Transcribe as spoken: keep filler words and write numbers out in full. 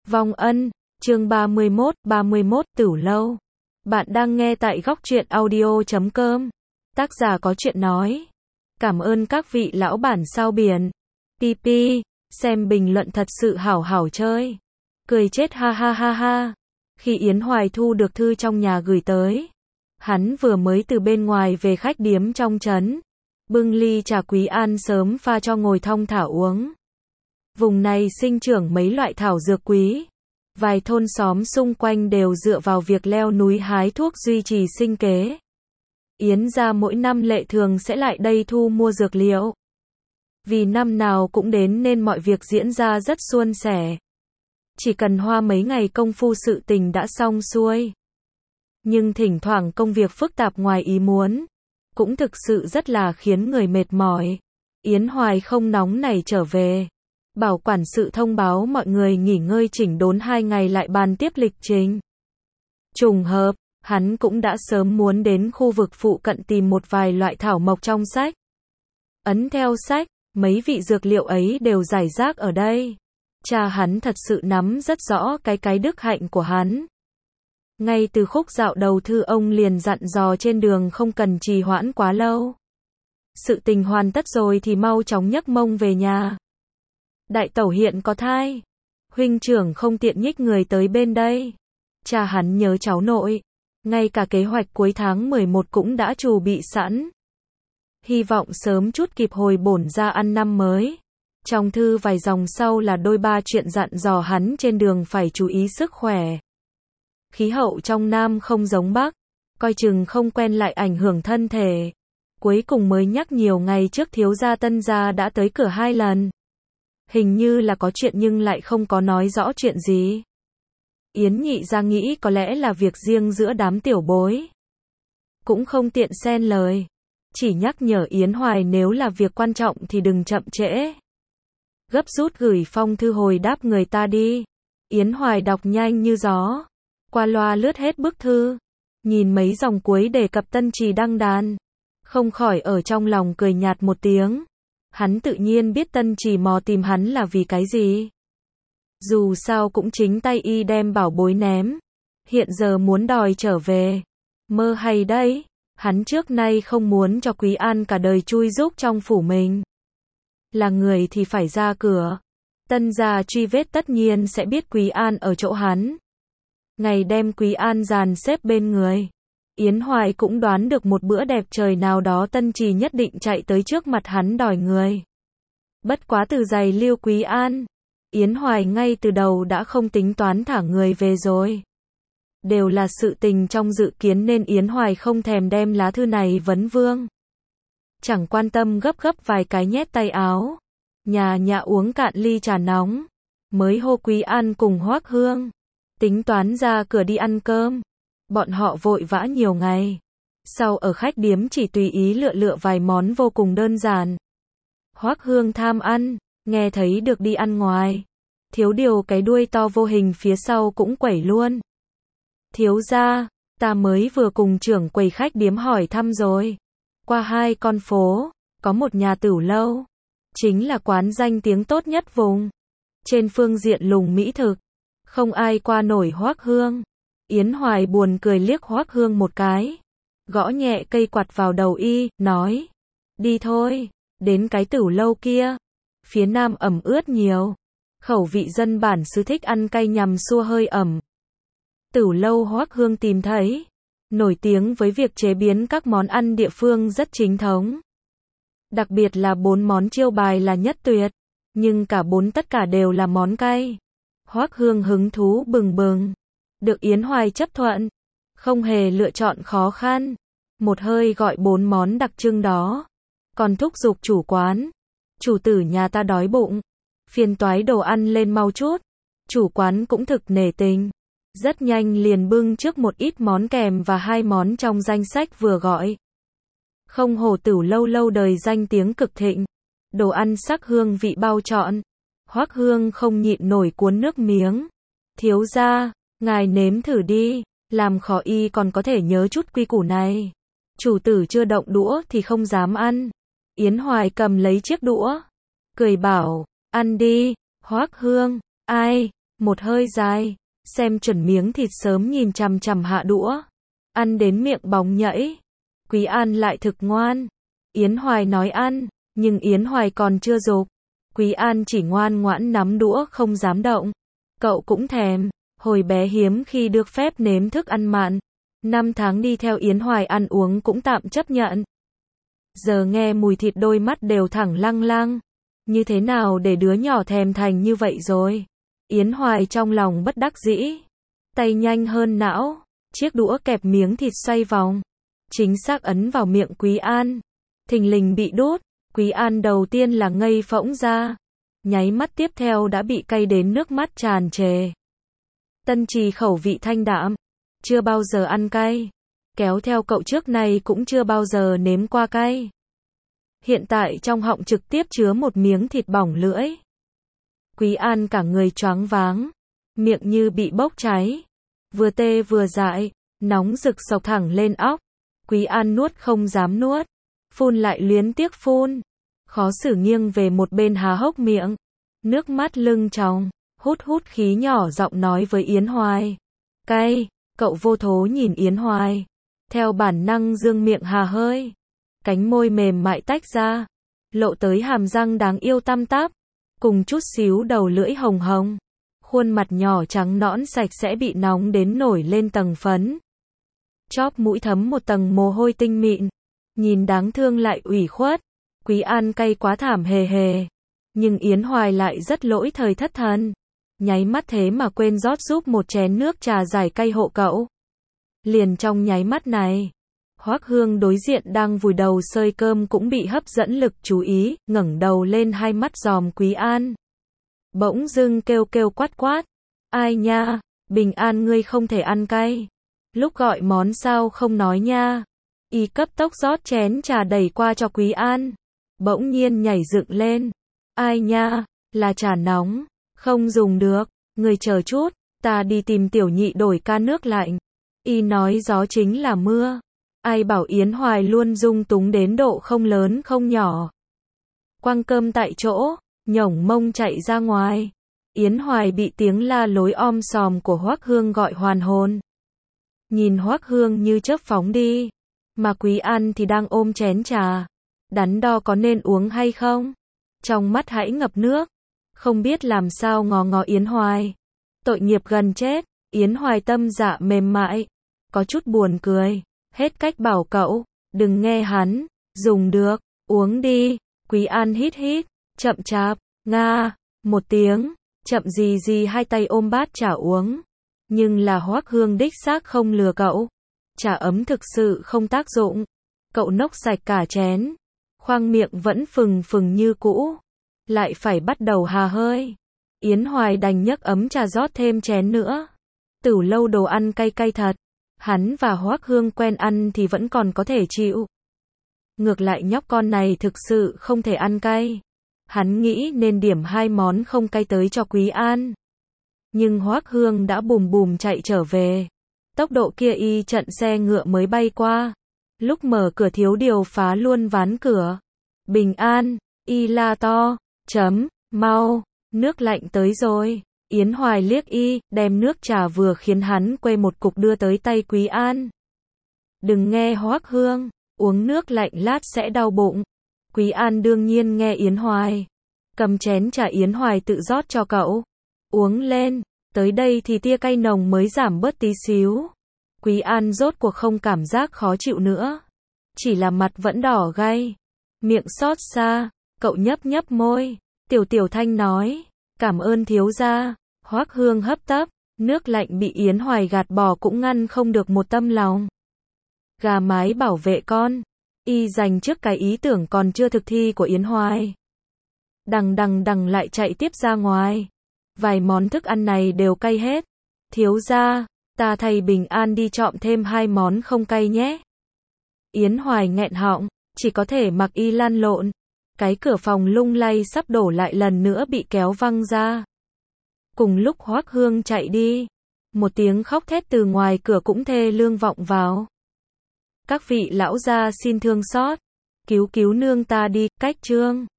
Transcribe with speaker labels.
Speaker 1: Vong Ân, chương ba mươi mốt, ba mươi mốt Tửu Lâu. Bạn đang nghe tại góc truyện audio chấm com. Tác giả có chuyện nói. Cảm ơn các vị lão bản sao biển. pê pê, xem bình luận thật sự hảo hảo chơi. Cười chết ha ha ha ha. Khi Yến Hoài thu được thư trong nhà gửi tới, hắn vừa mới từ bên ngoài về khách điếm trong trấn, bưng ly trà Quý An sớm pha cho ngồi thong thả uống. Vùng này sinh trưởng mấy loại thảo dược quý, vài thôn xóm xung quanh đều dựa vào việc leo núi hái thuốc duy trì sinh kế. Yến gia mỗi năm lệ thường sẽ lại đây thu mua dược liệu. Vì năm nào cũng đến nên mọi việc diễn ra rất suôn sẻ. Chỉ cần hoa mấy ngày công phu sự tình đã xong xuôi. Nhưng thỉnh thoảng công việc phức tạp ngoài ý muốn, cũng thực sự rất là khiến người mệt mỏi. Yến Hoài không nóng nảy trở về. Bảo quản sự thông báo mọi người nghỉ ngơi chỉnh đốn hai ngày lại bàn tiếp lịch trình. Trùng hợp, hắn cũng đã sớm muốn đến khu vực phụ cận tìm một vài loại thảo mộc trong sách. Ấn theo sách, mấy vị dược liệu ấy đều rải rác ở đây. Cha hắn thật sự nắm rất rõ cái cái đức hạnh của hắn. Ngay từ khúc dạo đầu thư ông liền dặn dò trên đường không cần trì hoãn quá lâu. Sự tình hoàn tất rồi thì mau chóng nhấc mông về nhà. Đại tẩu hiện có thai. Huynh trưởng không tiện nhích người tới bên đây. Cha hắn nhớ cháu nội. Ngay cả kế hoạch cuối tháng mười một cũng đã chuẩn bị sẵn. Hy vọng sớm chút kịp hồi bổn ra ăn năm mới. Trong thư vài dòng sau là đôi ba chuyện dặn dò hắn trên đường phải chú ý sức khỏe. Khí hậu trong Nam không giống Bắc, coi chừng không quen lại ảnh hưởng thân thể. Cuối cùng mới nhắc nhiều ngày trước thiếu gia Tân gia đã tới cửa hai lần. Hình như là có chuyện nhưng lại không có nói rõ chuyện gì. Yến nhị ra nghĩ có lẽ là việc riêng giữa đám tiểu bối. Cũng không tiện xen lời. Chỉ nhắc nhở Yến Hoài nếu là việc quan trọng thì đừng chậm trễ. Gấp rút gửi phong thư hồi đáp người ta đi. Yến Hoài đọc nhanh như gió. Qua loa lướt hết bức thư. Nhìn mấy dòng cuối đề cập Tân Trì đăng đàn. Không khỏi ở trong lòng cười nhạt một tiếng. Hắn tự nhiên biết Tân Trì mò tìm hắn là vì cái gì. Dù sao cũng chính tay y đem bảo bối ném. Hiện giờ muốn đòi trở về. Mơ hay đấy. Hắn trước nay không muốn cho Quý An cả đời chui rúc trong phủ mình. Là người thì phải ra cửa. Tân gia truy vết tất nhiên sẽ biết Quý An ở chỗ hắn. Ngày đem Quý An dàn xếp bên người. Yến Hoài cũng đoán được một bữa đẹp trời nào đó Tân Trì nhất định chạy tới trước mặt hắn đòi người. Bất quá từ giày lưu Quý An, Yến Hoài ngay từ đầu đã không tính toán thả người về rồi. Đều là sự tình trong dự kiến nên Yến Hoài không thèm đem lá thư này vấn vương. Chẳng quan tâm gấp gấp vài cái nhét tay áo. Nhà nhà uống cạn ly trà nóng. Mới hô Quý An cùng Hoác Hương. Tính toán ra cửa đi ăn cơm. Bọn họ vội vã nhiều ngày. Sau ở khách điếm chỉ tùy ý lựa lựa vài món vô cùng đơn giản. Hoác Hương tham ăn, nghe thấy được đi ăn ngoài. Thiếu điều cái đuôi to vô hình phía sau cũng quẩy luôn. Thiếu gia, ta mới vừa cùng trưởng quầy khách điếm hỏi thăm rồi. Qua hai con phố, có một nhà tửu lâu. Chính là quán danh tiếng tốt nhất vùng. Trên phương diện lùng mỹ thực, không ai qua nổi Hoác Hương. Yến Hoài buồn cười liếc Hoác Hương một cái. Gõ nhẹ cây quạt vào đầu y, nói. Đi thôi, đến cái tửu lâu kia. Phía Nam ẩm ướt nhiều. Khẩu vị dân bản xứ thích ăn cay nhằm xua hơi ẩm. Tửu lâu Hoác Hương tìm thấy. Nổi tiếng với việc chế biến các món ăn địa phương rất chính thống. Đặc biệt là bốn món chiêu bài là nhất tuyệt. Nhưng cả bốn tất cả đều là món cay. Hoác Hương hứng thú bừng bừng. Được Yến Hoài chấp thuận. Không hề lựa chọn khó khăn. Một hơi gọi bốn món đặc trưng đó. Còn thúc giục chủ quán. Chủ tử nhà ta đói bụng. Phiền toái đồ ăn lên mau chút. Chủ quán cũng thực nể tình. Rất nhanh liền bưng trước một ít món kèm và hai món trong danh sách vừa gọi. Không hổ tửu lâu lâu đời danh tiếng cực thịnh. Đồ ăn sắc hương vị bao trọn. Hoác Hương không nhịn nổi cuốn nước miếng. Thiếu gia, ngài nếm thử đi. Làm khó y còn có thể nhớ chút quy củ này. Chủ tử chưa động đũa thì không dám ăn. Yến Hoài cầm lấy chiếc đũa. Cười bảo, ăn đi. Hoác Hương, ai, một hơi dài, xem chuẩn miếng thịt sớm nhìn chằm chằm hạ đũa, ăn đến miệng bóng nhẫy. Quý An lại thực ngoan. Yến Hoài nói ăn, nhưng Yến Hoài còn chưa dục. Quý An chỉ ngoan ngoãn nắm đũa không dám động. Cậu cũng thèm, hồi bé hiếm khi được phép nếm thức ăn mặn. Năm tháng đi theo Yến Hoài ăn uống cũng tạm chấp nhận. Giờ nghe mùi thịt đôi mắt đều thẳng lăng lăng. Như thế nào để đứa nhỏ thèm thành như vậy rồi? Yến Hoài trong lòng bất đắc dĩ. Tay nhanh hơn não, chiếc đũa kẹp miếng thịt xoay vòng. Chính xác ấn vào miệng Quý An. Thình lình bị đút, Quý An đầu tiên là ngây phỗng ra. Nháy mắt tiếp theo đã bị cay đến nước mắt tràn trề. Tân Trì khẩu vị thanh đạm, chưa bao giờ ăn cay. Kéo theo cậu trước này cũng chưa bao giờ nếm qua cay. Hiện tại trong họng trực tiếp chứa một miếng thịt bỏng lưỡi. Quý An cả người choáng váng, miệng như bị bốc cháy. Vừa tê vừa dại, nóng rực sộc thẳng lên óc. Quý An nuốt không dám nuốt, phun lại luyến tiếc phun. Khó xử nghiêng về một bên há hốc miệng, nước mắt lưng tròng, hút hút khí nhỏ giọng nói với Yến Hoài. Cay, cậu vô thố nhìn Yến Hoài. Theo bản năng dương miệng hà hơi. Cánh môi mềm mại tách ra, lộ tới hàm răng đáng yêu tăm tắp, cùng chút xíu đầu lưỡi hồng hồng. Khuôn mặt nhỏ trắng nõn sạch sẽ bị nóng đến nổi lên tầng phấn. Chóp mũi thấm một tầng mồ hôi tinh mịn, nhìn đáng thương lại ủy khuất. Quý An cay quá thảm hề hề, nhưng Yến Hoài lại rất lỗi thời thất thần. Nháy mắt thế mà quên rót giúp một chén nước trà giải cay hộ cậu. Liền trong nháy mắt này, Hoắc Hương đối diện đang vùi đầu xơi cơm cũng bị hấp dẫn lực chú ý, ngẩng đầu lên hai mắt dòm Quý An. Bỗng dưng kêu kêu quát quát. Ai nha, Bình An ngươi không thể ăn cay. Lúc gọi món sao không nói nha. Y cấp tốc rót chén trà đẩy qua cho Quý An. Bỗng nhiên nhảy dựng lên. Ai nha, là trà nóng, không dùng được, người chờ chút, ta đi tìm tiểu nhị đổi ca nước lạnh. Y nói gió chính là mưa. Ai bảo Yến Hoài luôn dung túng đến độ không lớn không nhỏ. Quăng cơm tại chỗ, nhổng mông chạy ra ngoài. Yến Hoài bị tiếng la lối om sòm của Hoắc Hương gọi hoàn hồn. Nhìn Hoắc Hương như chớp phóng đi, mà Quý An thì đang ôm chén trà, đắn đo có nên uống hay không. Trong mắt hãy ngập nước, không biết làm sao ngó ngó Yến Hoài. Tội nghiệp gần chết, Yến Hoài tâm dạ mềm mại, có chút buồn cười, hết cách bảo cậu, đừng nghe hắn, dùng được, uống đi. Quý An hít hít, chậm chạp, nga, một tiếng, chậm gì gì hai tay ôm bát trà uống. Nhưng là Hoắc Hương đích xác không lừa cậu. Trà ấm thực sự không tác dụng. Cậu nốc sạch cả chén, khoang miệng vẫn phừng phừng như cũ, lại phải bắt đầu hà hơi. Yến Hoài đành nhấc ấm trà rót thêm chén nữa. Tửu lâu đồ ăn cay cay thật. Hắn và Hoắc Hương quen ăn thì vẫn còn có thể chịu. Ngược lại nhóc con này thực sự không thể ăn cay. Hắn nghĩ nên điểm hai món không cay tới cho Quý An. Nhưng Hoắc Hương đã bùm bùm chạy trở về. Tốc độ kia y trận xe ngựa mới bay qua. Lúc mở cửa thiếu điều phá luôn ván cửa. Bình An, y la to, chấm, mau, nước lạnh tới rồi. Yến Hoài liếc y, đem nước trà vừa khiến hắn quê một cục đưa tới tay Quý An. Đừng nghe Hoắc Hương, uống nước lạnh lát sẽ đau bụng. Quý An đương nhiên nghe Yến Hoài. Cầm chén trà Yến Hoài tự rót cho cậu. Uống lên, tới đây thì tia cay nồng mới giảm bớt tí xíu. Quý An rốt cuộc không cảm giác khó chịu nữa. Chỉ là mặt vẫn đỏ gay. Miệng xót xa, cậu nhấp nhấp môi. Tiểu Tiểu Thanh nói, cảm ơn thiếu gia. Hoắc Hương hấp tấp, nước lạnh bị Yến Hoài gạt bỏ cũng ngăn không được một tâm lòng. Gà mái bảo vệ con. Y dành trước cái ý tưởng còn chưa thực thi của Yến Hoài. Đằng đằng đằng lại chạy tiếp ra ngoài. Vài món thức ăn này đều cay hết. Thiếu gia, ta thay Bình An đi chọn thêm hai món không cay nhé. Yến Hoài nghẹn họng, chỉ có thể mặc y lăn lộn. Cái cửa phòng lung lay sắp đổ lại lần nữa bị kéo văng ra. Cùng lúc Hoắc Hương chạy đi, một tiếng khóc thét từ ngoài cửa cũng thê lương vọng vào. Các vị lão gia xin thương xót, cứu cứu nương ta đi, cách trương.